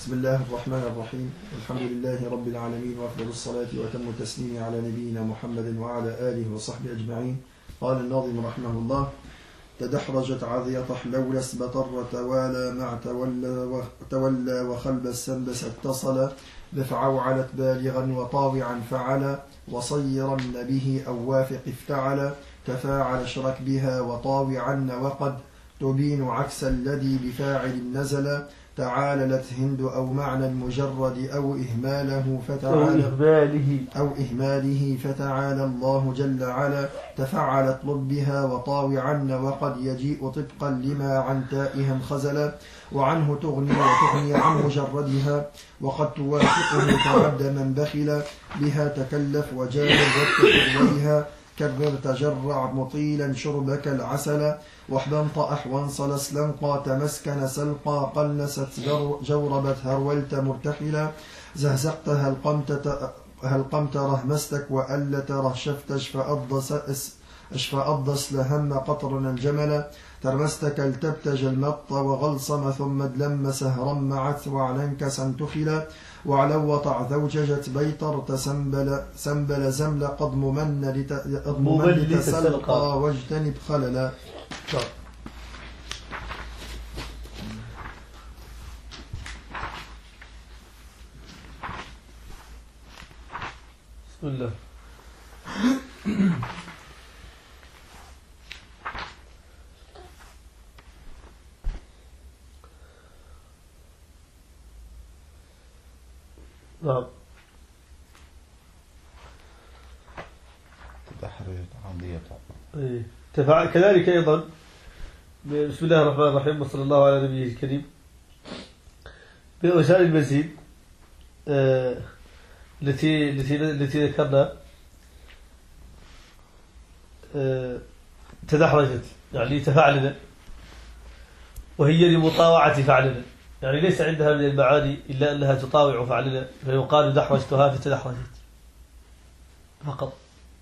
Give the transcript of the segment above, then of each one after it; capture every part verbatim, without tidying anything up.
بسم الله الرحمن الرحيم. الحمد لله رب العالمين، وأفضل الصلاة وأتم التسليم على نبينا محمد وعلى آله وصحبه أجمعين. قال الناظم رحمه الله: تدحرجت عذية حلول اسبطر توالى مع تولى, تولى وخلب السنبس اتصل بفعوعلت بالغا وطاوعا فعل وصيرا به أو وافق افتعل تفاعل اشرك بها وطاوعا وقد تبين عكس الذي بفاعل نزل تعاللت هند أو معنى مجرد أو إهماله فتعالى أو إهماله أو إهماله فتعالى الله جل علا تفعلت لبها وطاوعا وقد يجيء طبقا لما عن تائها خزلا وعنه تغني وتغني عن مجردها وقد توافقه تعد من بخل بها تكلف وجاهل واتقر وبها كرر تجرع مطيلا شربك العسل واحبنط أحوانصل اسلنقى تمسكن سلقى قلست جوربت هرولت مرتحلا زهزقت هل قمت هل قمت رهمستك وألت رهشفت اشفأضس اشفأضس لهم قطرنا الجمل ترمستك التبتج المط وغلصم ثم دلم سهرا معت وعننك سنتخلا وعلو وطع ذوججت بيطر تسنبل سنبل زمل قد ممن لتسلقى واجتنب خللا. بسم الله. نعم. تدحرجت عذية. إيه. تفعل كذلك أيضا. بسم الله الرحمن الرحيم، وصلى الله على نبيه الكريم. بأوزان المزيد آه التي التي التي ذكرنا آه تدحرجت يعني تفعلنا، وهي لمطاوعة فعلنا، يعني ليس عندها من المعاني إلا أنها تطاوع فعلنا، فيقال دحرجتها فتدحرجت فقط.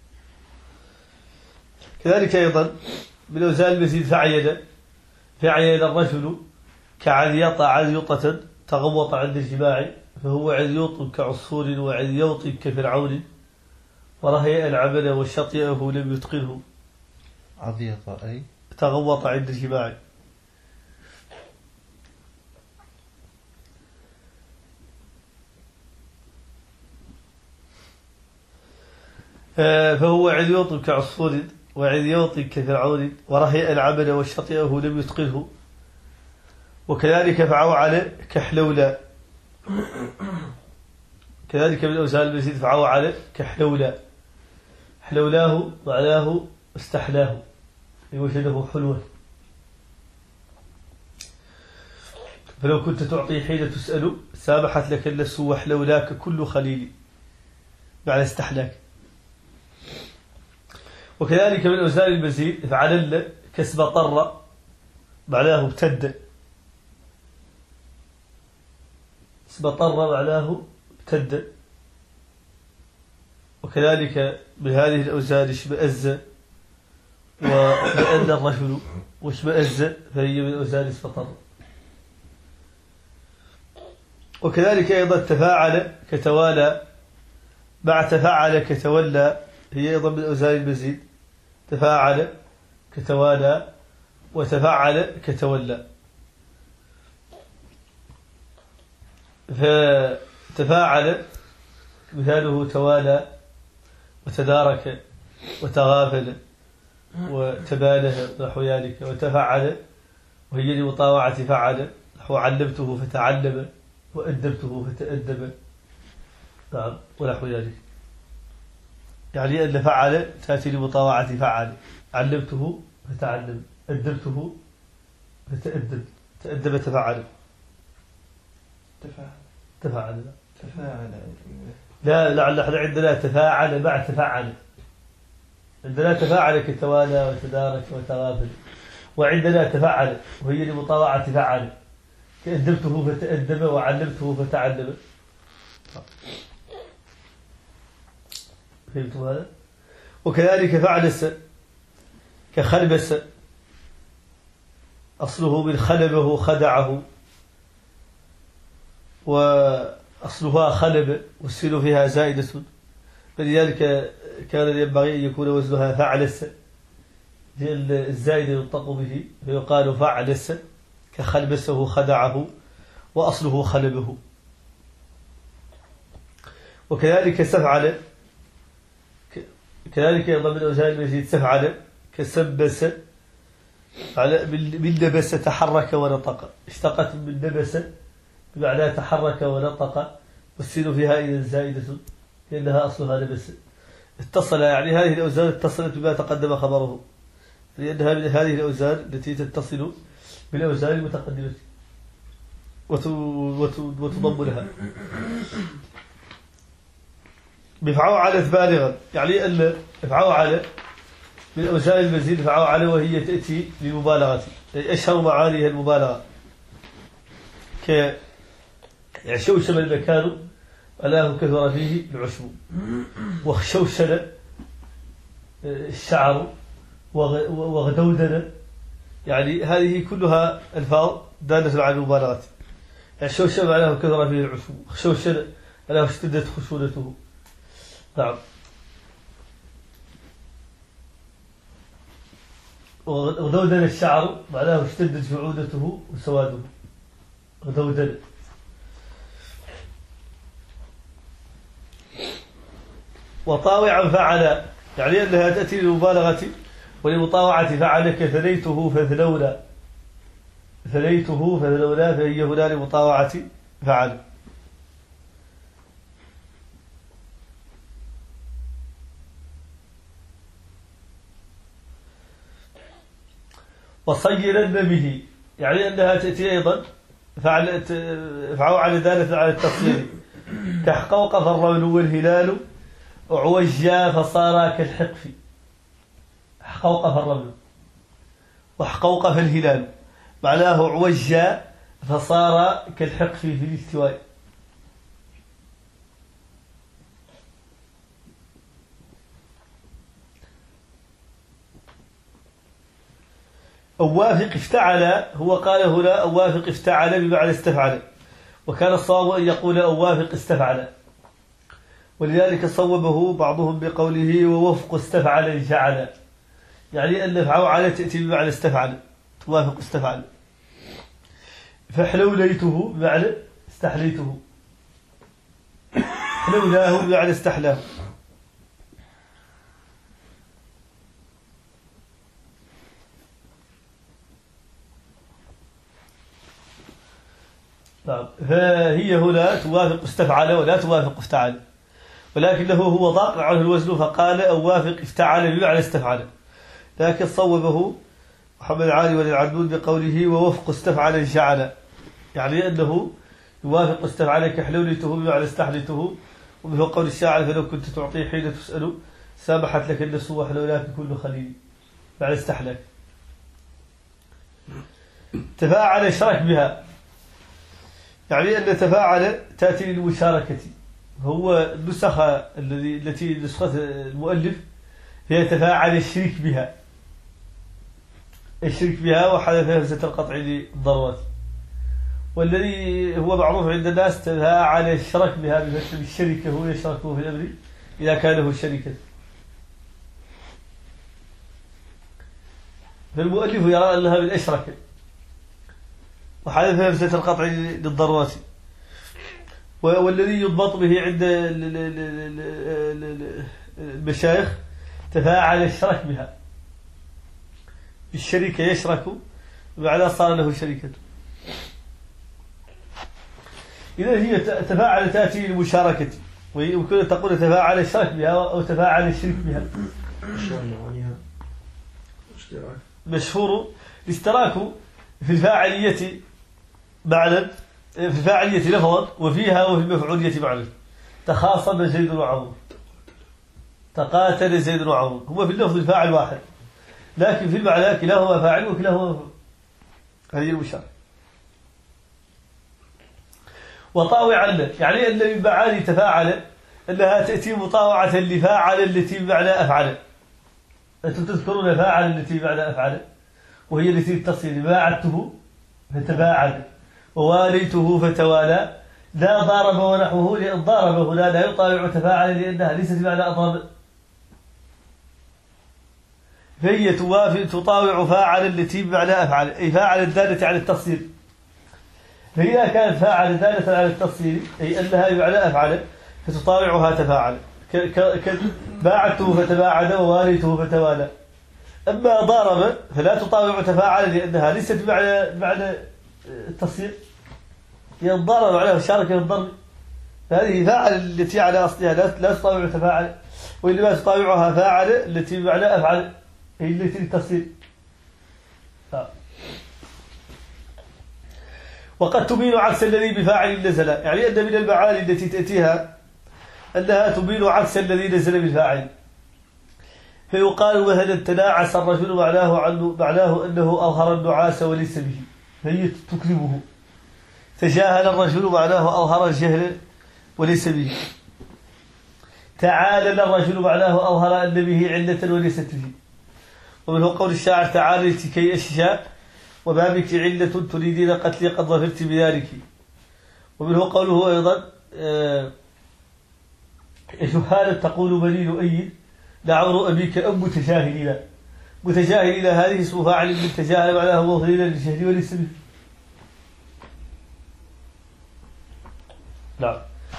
كذلك أيضا من أوزان المزيد فعيد فعيد الرجل كعذيط عذيطة تغوط عند الجماع، فهو عذيوط كعصفور وعذيوط كفرعون ورهيئ العمل وشطئه لم يتقنه. عذيط أي تغوط عند الجماع. فهو عذيوط كعصفور وعذيوط كفرعون ورهيئ العمل وشطئه لم يتقنه. وكذلك فعوعل كحلولا، كذلك من أوزان المزيد فعوعل كحلولا، حلولاه معناه استحلاه وجده حلوا. فلو كنت تعطي حين تسأل سامحت لك النفس وحلولاك كل خليل، معنى استحلاك. وكذلك من أوزان المزيد فعلل كسب طر، معناه ابتد، كسب طر معناه ابتد. وكذلك من هذه الأوزان اشمأز واشمأز الرجل واشمأز فهي من أوزان اسفطر. وكذلك أيضا تفاعل كتوالى مع تفاعل كتولى، هي أيضا من أوزان المزيد، تفاعل كتوالى وتفاعل كتولى. فتفاعل مثاله توالى وتدارك وتغافل وتباله نحو ذلك. وتفعل وهي لمطاوعة فعل، نحو علمته فتعلم وأدبته فتأدب، نعم، ونحو ذلك. يعني أن فعل تأتي لمطاوعة فعل، علمته فتعلم، أدبته فتأدب، تأدب تفعل تفاعل تفعل تفاعل لا لعل احنا عندنا تفاعل مع تفعل، عندنا تفاعل كتوالى وتدارك وتغافل، وعندنا تفعل وهي لمطاوعة فعل، كأدبته فتأدب وعلمته فتعلم. فهمتم هذا؟ وكذلك فعلس كخلبس، أصله من خلبه خدعه، وأصلها خلب والسين فيها زائدة، فلذلك كان ينبغي أن يكون وزنها فعلس، لأن الزائد ينطق به فيقال فعلس، كخلبسه خدعه وأصله خلبه. وكذلك سفعل، كذلك أيضا من أوزان المزيد سفعل كسبس، من نبس تحرك ونطق، اشتقت من نبس بمعنى تحرك ونطق، والسين فيها إذا زائدة لأنها أصلها نبس. اتصل يعني هذه الأوزان اتصلت بما تقدم خبره، لأنها من هذه الأوزان التي تتصل بالأوزان المتقدمة وتضم لها. بفعوعل بالغا، يعني أن فعوعل من أوزان المزيد فعوعل وهي تأتي للمبالغة، أشهر معانيها المبالغة، كشوشم المكان ألاه كثر فيه العشب، وخشوشن الشعر، وغدودن، يعني هذه كلها ألفاظ دالة على المبالغة. الشوشم ألاه كثر فيه العشب، خشوشن ألاه اشتدت خشونته. نعم. وغدودن الشعر معناه اشتدت جعودته وسواده، غدودن. وطاوعا فعل، يعني أنها تأتي للمبالغة ولمطاوعة فعل، كثنيته فثلولا، ثنيته فثلولا، فهي هنا لمطاوعة فعل. وصيرن به، يعني أنها تأتي أيضا فعل فعوعل دالة على التصير، كحقوق فالرمل والهلال أعوجا فصار كالحقف، حقوق فالرمل وحقوق فالهلال معناه أعوجا فصار كالحقف في الاستواء. أوافق افتعل، هو قال هنا أوافق افتعل بمعنى استفعل، وكان الصواب أن يقول أوافق استفعل، ولذلك صوبه بعضهم بقوله ووفق استفعل جعل، يعني أن فعوعل تأتي بمعنى استفعل، توافق استفعل. فحلوليته بمعنى استحليته، حلولاه بمعنى استحلاه. فهي هنا توافق استفعل ولا توافق افتعل، ولكنه هو ضاق عنه الوزن فقال أوافق افتعل بمعنى استفعل، لكن صوبه محمد العالي والعنود بقوله ووفق استفعل جعل، يعني أنه يوافق استفعل كحلولته بمعنى استحلته. ومنه قول الشاعر فلو كنت تعطيه حين تسأل سامحت لك النفس وحلولاك كل خليل، معنى استحلك. تفاعل اشترك بها، يعني أن تفاعل تأتي للمشاركة، هو النسخة الذي التي نسخة المؤلف هي تفاعل الشريك بها، الشريك بها وحذف همزة القطع للضرورة، والذي هو معروف عند الناس تفاعل الشرك بها بفتح الشركة، هو يشركه في الأمر إذا كان له شركة. فالمؤلف يرى أنها من أشرك وحذف همزة القطع للضرورة، والذي يضبط به عند المشايخ تفاعل الشرك بها، الشركة يشرك وبعدها صار له شركة. إذا هي تفاعل تأتي للمشاركة، ويمكن أن تقول تفاعل الشرك بها أو تفاعل الشرك بها. مشهور الاشتراك في الفاعلية معنى، في الفاعلية لفظا، وفيها وفي المفعولية معنى. تخاصم زيد وعمر، تقاتل زيد وعمر، هو في اللفظ الفاعل واحد، لكن في المعنى كلاهما فاعل وكلاهما مفعول. هذه المشاركة. وطاوعا، يعني أن من معاني تفاعل أنها تأتي مطاوعة لفاعل التي بمعنى أفعل. أنتم تذكرون فاعل التي بمعنى أفعل، وهي التي تصل باعته فتباعد، وواليته فتوالى، لا ضارب ونحوه، لأن ضارب هنا لا يطاوع تفاعل لأنها ليست بمعنى أضرب، فهي توافق تطاوع فاعل التي بمعنى أفعل، أي فاعل الدالة على التصير. فإذا كانت فاعل دالة على التصير أي أنها بمعنى أفعل فتطاوعها تفاعل، باعته فتباعد وواليته فتوالى. أما ضارب فلا تطاوع تفاعل لأنها ليست بمعنى بمعنى التصير، هي الضرب عليها شارك الضرب، فهذه فاعل التي على أصلها لا تطاوع تفاعل، وإنما تطاوعها فاعل التي بمعنى أفعل هي التي للتصير. وقد تبين عكس الذي بفاعل نزل، يعني أن من المعاني التي تأتيها أنها تبين عكس الذي نزل بالفاعل، فيقال مثلا تناعس الرجل معناه عنه معناه أنه أظهر النعاس وليس به، فهي تكذبه. تجاهل الرجل معناه أظهر الجهل وليس به. تعالل الرجل معناه أظهر أن به علة وليست به. ومنه قول الشاعر تعاللت كي أشجع وما بك علة تريدين قتلي قد ظفرت بذلك. ومنه قوله أيضا جهالا تقول بليل أيد لعمر أبيك أم متجاهلين. متجاهلين هذه اسم فاعل من تجاهل معناه مظهرين للجهل وليس به. نعم.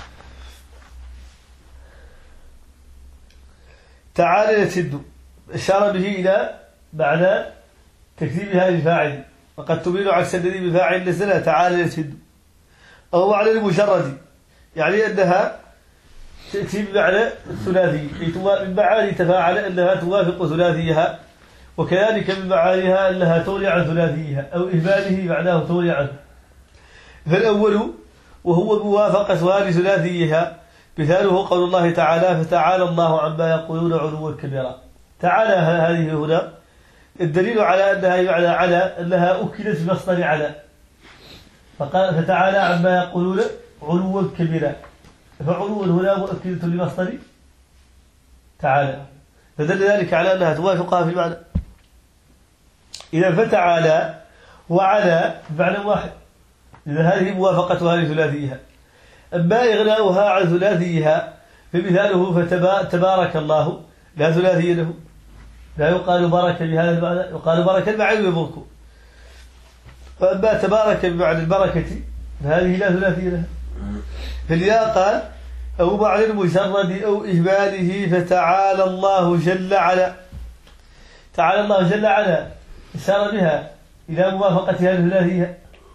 تعالى يسد أشار به إلى معنى تكذيبها للفاعل، وقد تبين عكس الذي بفاعل نزلها تعالى يسد، أو معنى المجرد، يعني أنها تأتي بمعنى الثلاثي، من معاني تفاعل أنها توافق ثلاثيها، وكذلك من معانيها أنها تغني عن ثلاثيها أو إهماله معناه تغني عنه. فالأول وهو موافقتها لثلاثيها، مثاله قول الله تعالى فتعالى الله عما يقولون علوا كبيرا. تعالى هذه هنا الدليل على أنها معنى على أنها أكلت بمصدر على، فقال فتعالى عما يقولون علوا كبيرا، فعلوا هنا مؤكدة لمصدر تعالى، فدل ذلك على أنها توافقها في المعنى. إذا فتعالى وعلى بمعنى واحد، إذا هذه موافقتها لثلاثيها. أما إغناؤها عن ثلاثيها فمثاله فتبارك الله لا ثلاثي له، لا يقال بارك بهذا المعنى، يقال بارك المعنى يبارك. فأما تبارك بمعنى البركة فهذه لا ثلاثي لها. فلذا قال أو معنى المجرد أو إهماله فتعالى الله جل على. تعالى الله جل على أشار بها إلى موافقتها لثلاثيها.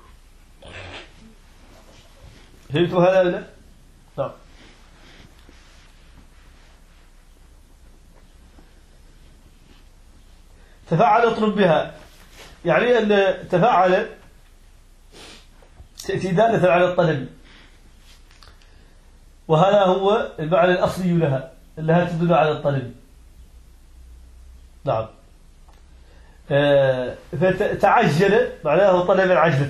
فهمت هذا ولا؟ نعم. تفعل اطلب بها، يعني أن تفعل تأتي دالة على الطلب، وهذا هو المعنى الأصلي لها أنها تدل على الطلب. نعم. آه فتعجل معناه طلب العجلة.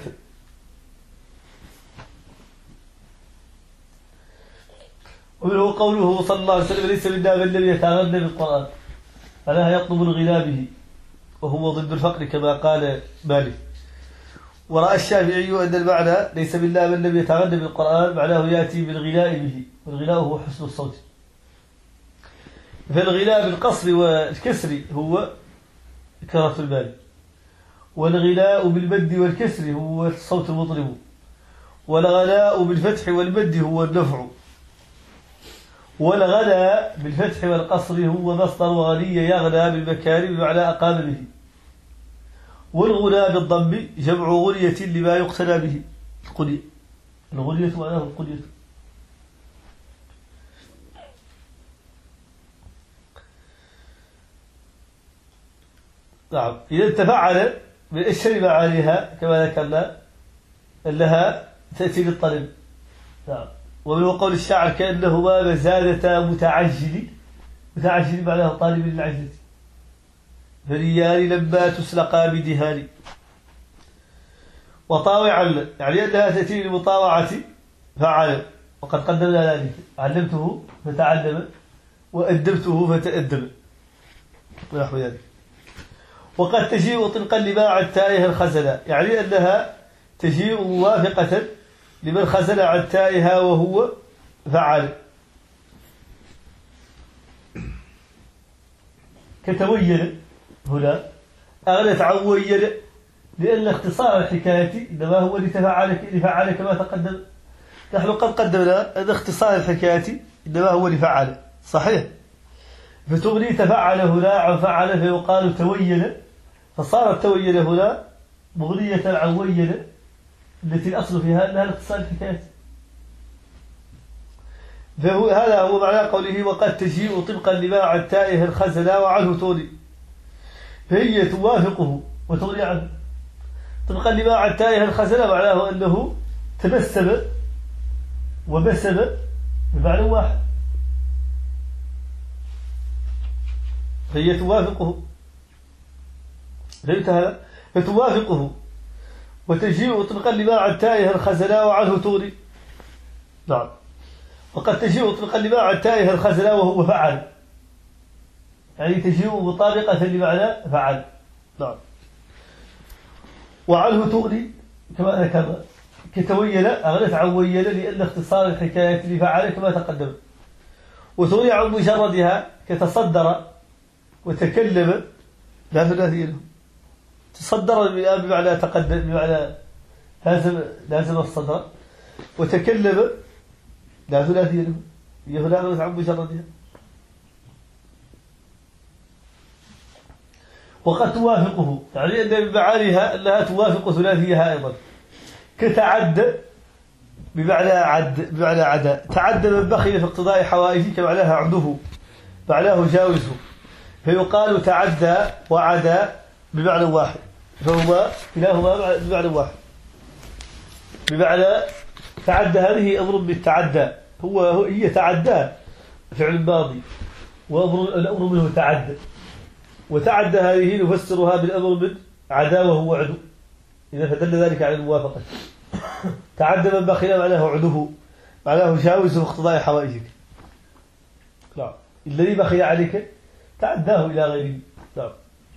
ومنه قوله صلى الله عليه وسلم ليس منا من لم يتغنى بالقرآن، معناها يطلب الغنى به، وهو ضد الفقر كما قال مالك. ورأى الشافعي أن المعنى ليس منا من لم يتغنى بالقرآن معناه يأتي بالغناء به، والغناء هو حسن الصوت. فالغناء بالقصر والكسر هو كرة المال، والغناء بالمد والكسر هو الصوت المطرب، والغناء بالفتح والمد هو النفع، والغنى بالفتح والقصر هو مصدر غني يغنى بالمكارم بمعنى أقام به، والغنى بالضم جمع غنية لما يقتنى به. القنية الغنية معناه القنية. نعم. إذا تفعل من أشهر معانيها كما ذكرنا أنها تأتي للطلب. نعم. ومن قول الشاعر كأنهما مزادة متعجل، متعجل معناه طالب للعجلة، فريان لما تسلقا بدهان. وطاوعا يعني أنها تأتي للمطاوعة فعل، وقد قدمنا ذلك، علمته فتعلم وأدبته فتأدب ونحو ذلك. وقد تجيء طلقا لما عن تائها الخزنة، يعني أنها تجيء موافقة لمن خزن عن تائها وهو فعل. كتوين هنا أغنت عن وين، لأن اختصار الحكاية إنما هو لتفعل لفعل كما تقدم. نحن قد قدمنا أن اختصار الحكاية إنما هو لفعل، صحيح؟ فتغني تفعل هنا عن فعل فيقال توين، فصارت توين هنا مغنية عن وين التي الأصل فيها أنها الاختصار الحكاية. فهذا هو معنى قوله وقد تجيء طبقا لما عن تائه الخزنا وعنه تغني، فهي توافقه وتغني عنه. طبقا لما عن تائه الخزنا معناه أنه تبسم وبسم بمعنى واحد، فهي توافقه. فهمت هذا؟ فتوافقه وتجيء طبقا لما عن تائه الخزنا وعنه تغني. نعم. وقد تجيء طبقا لما عن تائه الخزنا وهو فعل، يعني تجيء مطابقة لمعنى فعل. نعم. وعنه تغني كما ذكرنا، كتوين أغنت عن وين لأن اختصار الحكاية لفعل كما تقدم. وتغني عن مجردها كتصدر وتكلم لا ثلاثي له. تصدر بمعنى تقدم بمعنى لازم لازم الصدر، وتكلم لا ثلاثي له، هي هنا أغنت عن مجردها. وقد توافقه، يعني أن بمعانيها أنها توافق ثلاثيها أيضا. كتعد بمعنى عد بمعنى عدا، تعد من بخل في اقتضاء حوائجه كمعناها عده، معناه جاوزه، فيقال تعدى وعدا بمعنى واحد، فهما كلاهما بمعنى واحد. بمعنى تعدى هذه أمر بالتعدى، هو هي تعدى فعل ماضي، وأمر الأمر منه تعدى، وتعدى هذه نفسرها بالأمر من عدا وهو عدو، إذا فدل ذلك على الموافقة. تعدى من بخل معناه عدوه، معناه جاوز اقتضاء حوائجك. نعم. الذي بخل عليك تعداه إلى غيره. نعم.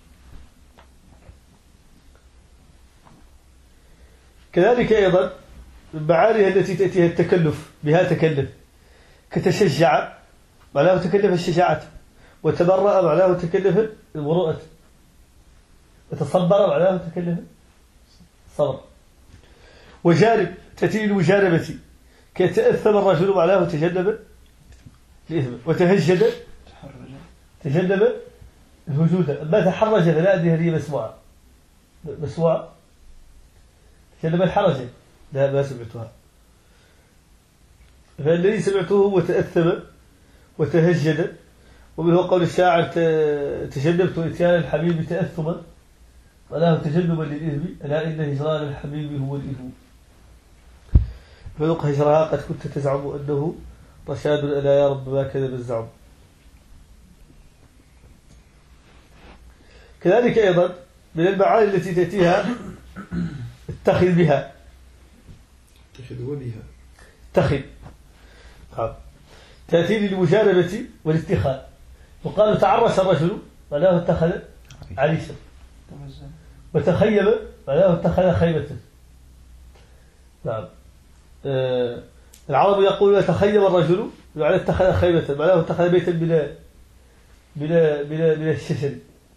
كذلك أيضا من معانيها التي تأتيها التكلف، بها تكلف، كتشجع معناه تكلف الشجاعة، وتبرأ معناه تكلف المروءة، وتصبر معناه تكلف الصبر. وجانب تأتي المجانبة، كتأثم الرجل معناه تجنب الإثم، وتهجد تجنب الهجود. أما تحرج فلا أدري هذه مسموعة مسموعة تجنب الحرج لا ما سمعتها. فالذي سمعته هو تأثم وتهجد، ومنه قول الشاعر تجنبت إتيان الحبيب تأثما، معناه تجنبا للإثم، ألا إن هجران الحبيب هو الإثم. فذوق هجرها قد كنت تزعم أنه رشاد، ألا يا رب ما كذب الزعم. كذلك أيضا من المعاني التي تأتيها اتخذ بها، اتخذ وبها اتخذ تأتي للمجانبة والاتخاذ. وقالوا تعرش الرجل معناه اتخذ عريشا، وتخيم معناه اتخذ خيمة. نعم. آه العرب يقول تخيم الرجل معناه اتخذ خيمة، معناه اتخذ بيتا بلا بلا بلا بلا الشجر.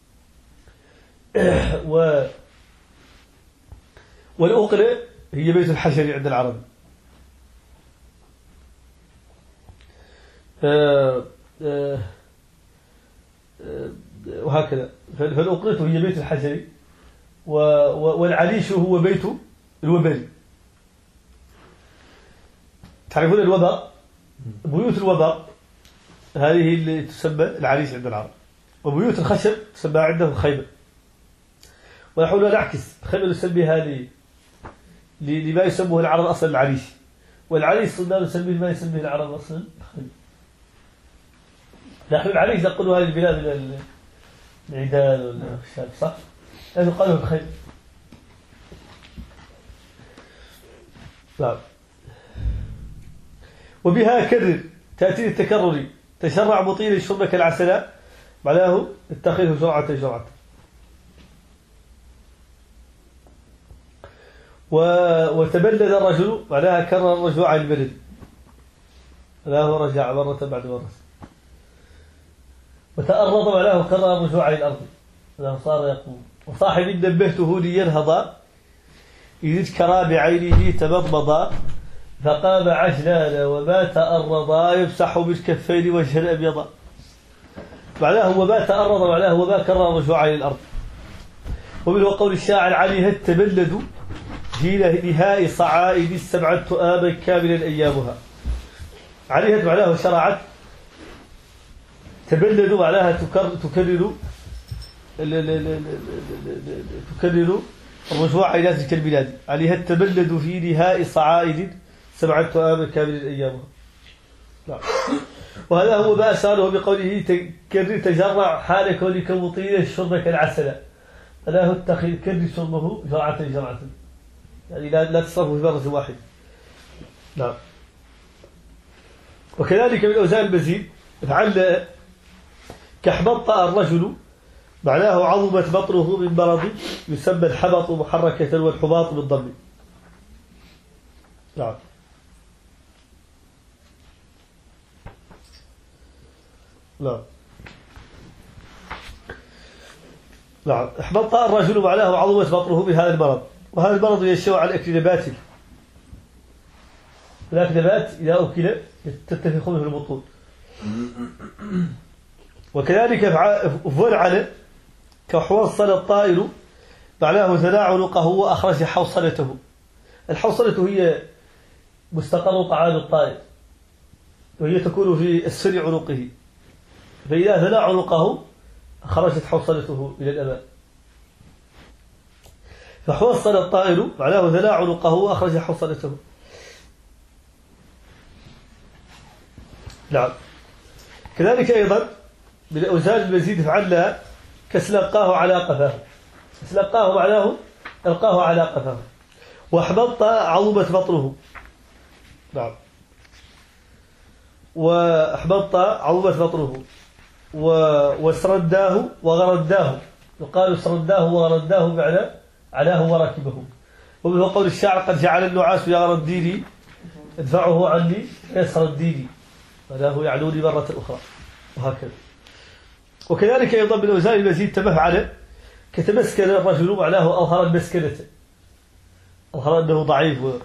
و والأقرة هي بيت الحجر عند العرب. آه آه آه وهكذا. فالأقرة هي بيت الحجر، والعريش هو بيت الوبر. تعرفون الوبر؟ بيوت الوبر هذه اللي تسمى العريش عند العرب، وبيوت الخشب تسمى عندهم خيمة. ونحن نعكس، الخيمة نسميها لما يسموه العرب أصلا العريش، والعريش صرنا نسميه ما يسميه العرب أصلا الخيمة. نحن العريش نقول هذه البلاد من العيدان والخشاب، صح؟ لكن قالوا الخيمة. نعم. وبها كرر تأتي التكرر، تشرع مطيل الشرب كالعسل، معناه اتخذه جرعة جرعة. وتبلد الرجل معناها كرر الرجوع عن البلد، معناه رجع مرة بعد مرة. وتأرض معناه كرر الرجوع عن الأرض، معناه صار يقوم. وصاحب نبهته لينهض إذ اذكر بعينه تمضمضا فقام عجلان وما تأرضا يمسح بالكفين وجها أبيضا. معناه وما تأرض معناه وما كرر الرجوع عن الأرض. ومنه قول الشاعر عليها التبلد في نهاء صعائد السبعة آما كاملا أيامها. عليها معناه شرعت، تبلد معناها تكرر تكرر تكرر الرجوع إلى تلك البلاد. عليها التبلد في نهاء صعائد سبعة آما كاملا أيامها. نعم. وهذا هو ما أشاره بقوله كرر تجرع حال كونك مطيلا شربك العسل. فلا اتخذ كرر شربه جرعة جرعة، يعني لا لا تصرفه في مرة واحدة. نعم. وكذلك من أوزان المزيد فعل كحبط الرجل معناه عظمت بطنه من مرض يسمى الحبط محركة والحباط بالضم. نعم. نعم. نعم. احبط الرجل معناه عظمت بطنه بهذا المرض، وهذا المرض ينشأ على أكل نبات. هناك نبات إذا أكل تتفق منه البطون. وكذلك فعل كحوصل الطائر معناه ثنى عنقه وأخرج حوصلته. الحوصلة هي مستقر طعام الطائر، وهي تكون في أسفل عنقه، فإذا ثنى عنقه خرجت حوصلته إلى الأمام. فحوصل الطائر معناه ثنى عنقه وأخرج حوصلته. نعم. كذلك أيضا من أوزان المزيد فعلها كسلقاه على قفاه. سلقاه معناه ألقاه على قفاه. وأحبط عظمت بطنه. نعم. وأحبط عظمت بطنه وسرداه وغرداه. يقال سرداه وغرداه معنى علاه وركبه. ومنه قول الشاعر قد جعل النعاس يا غرديني ادفعه عني يسرديني، فله يعلوني مرة أخرى، وهكذا. وكذلك أيضا من أوزان المزيد تمفعل كتمسكن الرجل معناه أظهر المسكنة، أظهر أنه ضعيف. و...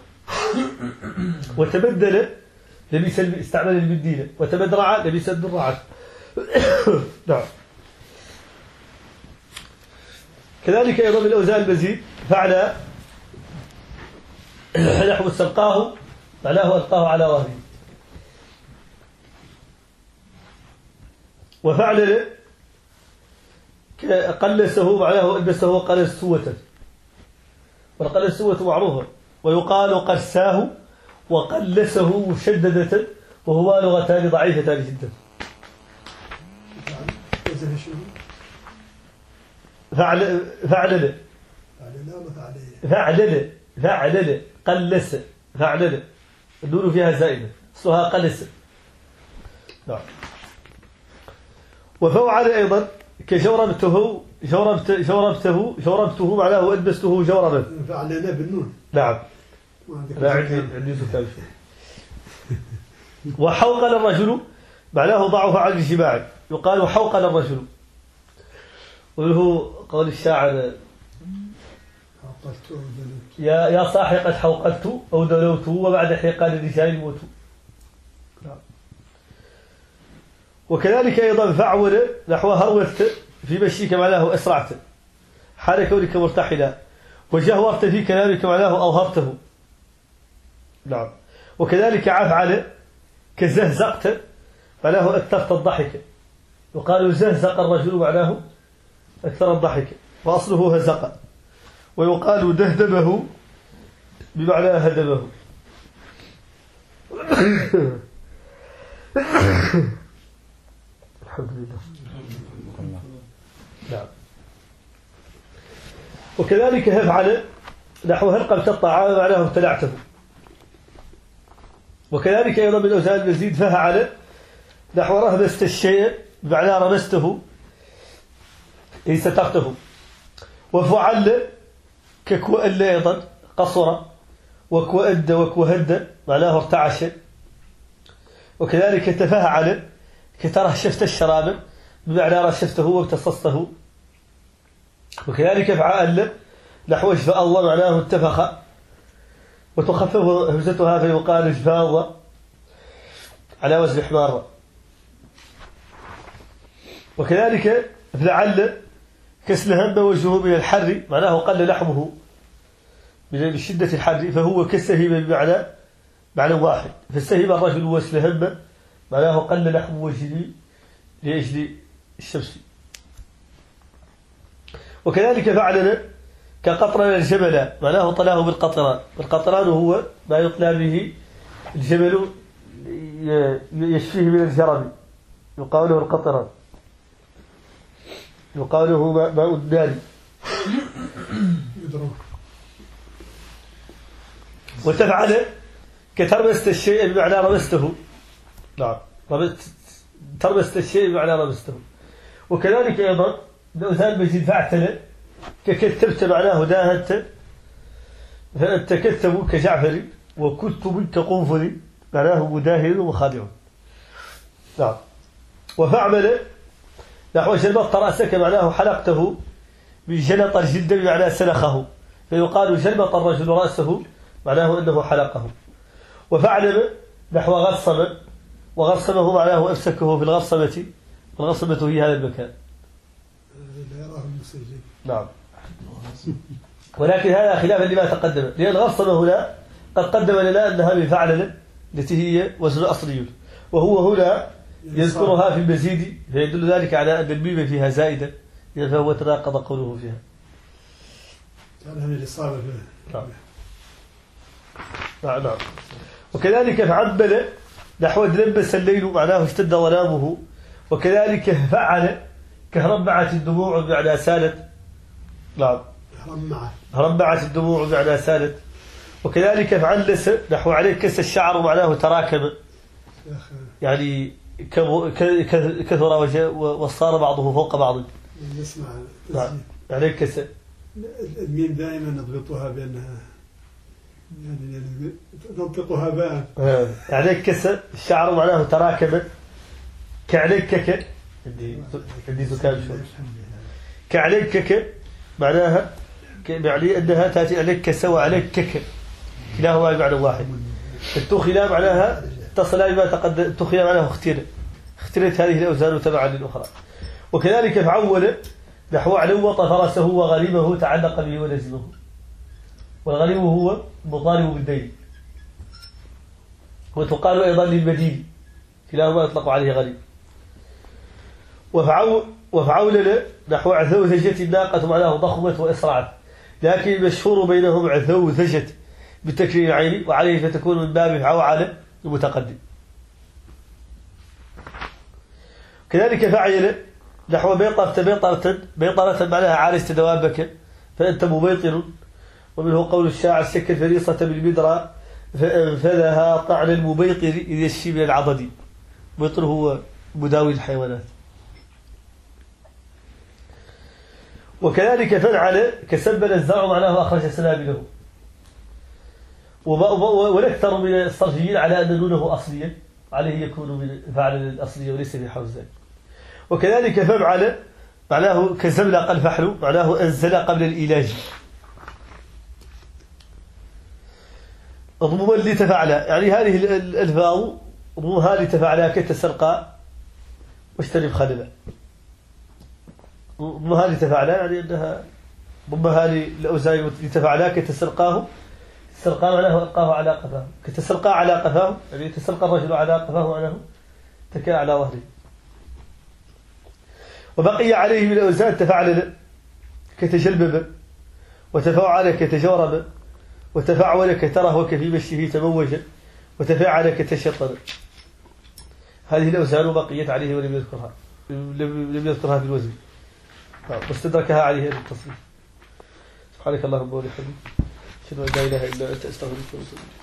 وتبدل لبس استعمل المدينة، وتبدرع لبس الدرعة. نعم. كذلك أيضا من أوزان المزيد فعل نحو سلقاه معناه ألقاه على ظهره. وفعل قلسه معناه ألبسه قلسوة، والقلسوة معروفة، ويقال قساه وقلسه مشددة، وهما لغتان ضعيفتان جدا. فعل فعلل فعلل فعلل قلس فعلل، النون فيها زائدة أصلها قلس. نعم. وفوعل أيضا كجوربته جوربت جوربته جوربته معناه ألبسته جوربا. فعلنا بالنون. نعم. لا عندي عندي سكان. وحوقل الرجل معناه ضعف عن الجماع، يقال حوقل الرجل. وله قول الشاعر يا يا صاحي قد حوقلت أو دلوت وبعد حيقان الرجال موت. وكذلك أيضا فعول نحو هرولت في مشيك معناه أسرعت حال كونك مرتحلا، وجهورت في كلامك معناه أظهرته. نعم. وكذلك عفعل كزهزقت معناه أكثرت الضحك، يقال زهزق الرجل معناه أكثر الضحك، وأصله هزق. ويقال دهدمه بمعنى هدمه. الحمد لله. نعم. وكذلك هفعل نحو هلقمت الطعام معناه ابتلعته. وكذلك أيضا من أوزان المزيد ففعل نحو رهبست الشيء بمعنى رمسته أي سترته. وفعل ككوأل أيضا قصر، وكوأد وكوهد معناه ارتعش. وكذلك تفهعل كترشفت الشراب بمعنى رشفته وامتصصته. وكذلك فعال نحو اجفاء الله معناه اتفخ، وتخفف همزتها فيقال اجفاظ على وزن حمار. وكذلك فلعل كسلهم وجهه من الحر معناه قل لحمه من شدة الحر، فهو كالسهم بمعنى معنى واحد. فالسهم الرجل وسلهم معناه قل لحم وجهه لأجل الشمس. وكذلك فعلنا كقطران الجبل معناه طلاه بالقطران. والقطران هو ما يطلى به الجبل يشفيه من الجرب، يقال له القطران، يقال له ماء النار. وتفعل كترمست الشيء بمعنى رمسته. نعم، ترمست الشيء بمعنى رمسته. وكذلك أيضا الأوزان مجد فاعتل ككتبت معناه داهنت، فأنت كتب كجعفر، وكتب كقنفذ معناه مداهن وخادع. نعم. وفعمل نحو جلبط رأسك معناه حلقته، بجلط الجلد بمعنى سلخه، فيقال جلبط الرجل رأسه معناه أنه حلقه. وفعلم نحو غصم، وغصمه معناه أمسكه في الغصمة، والغصمة هي هذا المكان. نعم. ولكن هذا خلافا لما تقدم، لأن غصمه هنا قد قدم لنا أنها من فعلل التي هي وزن أصلي، وهو هنا يذكرها في المزيد، فيدل ذلك على أن الميم فيها زائدة، فهو تناقض قوله فيها. نعم. نعم نعم. وكذلك فعبل نحو تلبس الليل معناه اشتد ظلامه. وكذلك فعل كهربعت الدموع بمعنى سالت. نعم، هربعت الدموع بمعنى سالت. وكذلك فعلس نحو عليك كس الشعر معناه تراكم، يعني كثر وصار بعضه فوق بعض. نعم، عليك كس. الميم دائما نضبطها بأنها يعني ننطقها باء. عليك كس الشعر معناه تراكم، كعليك كك عندي عندي زكام شوي. كعليك كك معناها يعني أنها تأتي عليك كس وعليك كك، كلاهما بمعنى واحد. التخلة معناها اتصل بما تقدم، التخلة معناها اختير، اختيرت هذه الأوزان تبعا للأخرى. وكذلك فعول نحو علوط فرسه وغريمه تعلق به ولزمه. والغريم هو مطالب بالدين، وتقال أيضا للبديل، كلاهما يطلق عليه غريم. وفعول وفعول نحو عثوثجت الناقة معناه ضخمت وإسرعت، لكن المشهور بينهم عثوثجت بالتكرير العيني، وعليه فتكون من باب فعول المتقدم. كذلك فعل نحو بيطرة بيطرة بيطرة معناها عالجت دوابك فأنت مبيطر. ومنه قول الشاعر سك الفريصة بالبدرة فأنفذها طعن المبيطر إذ يشفي من العضد. بيطر هو مداوي الحيوانات. وكذلك فنعل كسبل الزرع معناه أخرج سنابله. والأكثر من الصرفيين على أن نونه أصليا، عليه يكون من فعل الأصلية وليس في حوزان. وكذلك فمعل معناه كزملق الفحل معناه أنزل قبل الإيلاج. ضمما لتفعل يعني هذه الألفاظ ضمها لتفعلها كتسرقى واجتنب خللا. ضمها لتفعلها يعني أنها ضمها للأوزان لتفعلها كتسرقاه. تسرقى معناه ألقاه على قفاه، كتسرقى على قفاه يعني تسرقى الرجل على قفاه معناه تكى على ظهره. وبقي عليه من الأوزان تفعل كتجلبب، وتفعل كتجورب، وتفعل كترهوك في مشيه تموج، وتفعل كتشطب. هذه الأوزان بقيت عليه ولم يذكرها لم يذكرها في الوزن، واستدركها عليه التصريف. سبحانك اللهم وبحمدك أشهد أن لا إله إلا أنت أستغفرك وأتوب إليك.